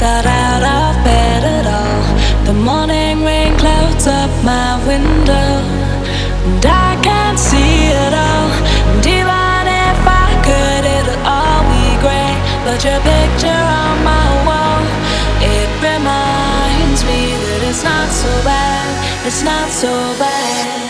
got out of bed at all. The morning rain clouds up my window, and I can't see it all. And even if I could, it'll all be grey. But your picture on my wall, it reminds me that it's not so bad. It's not so bad.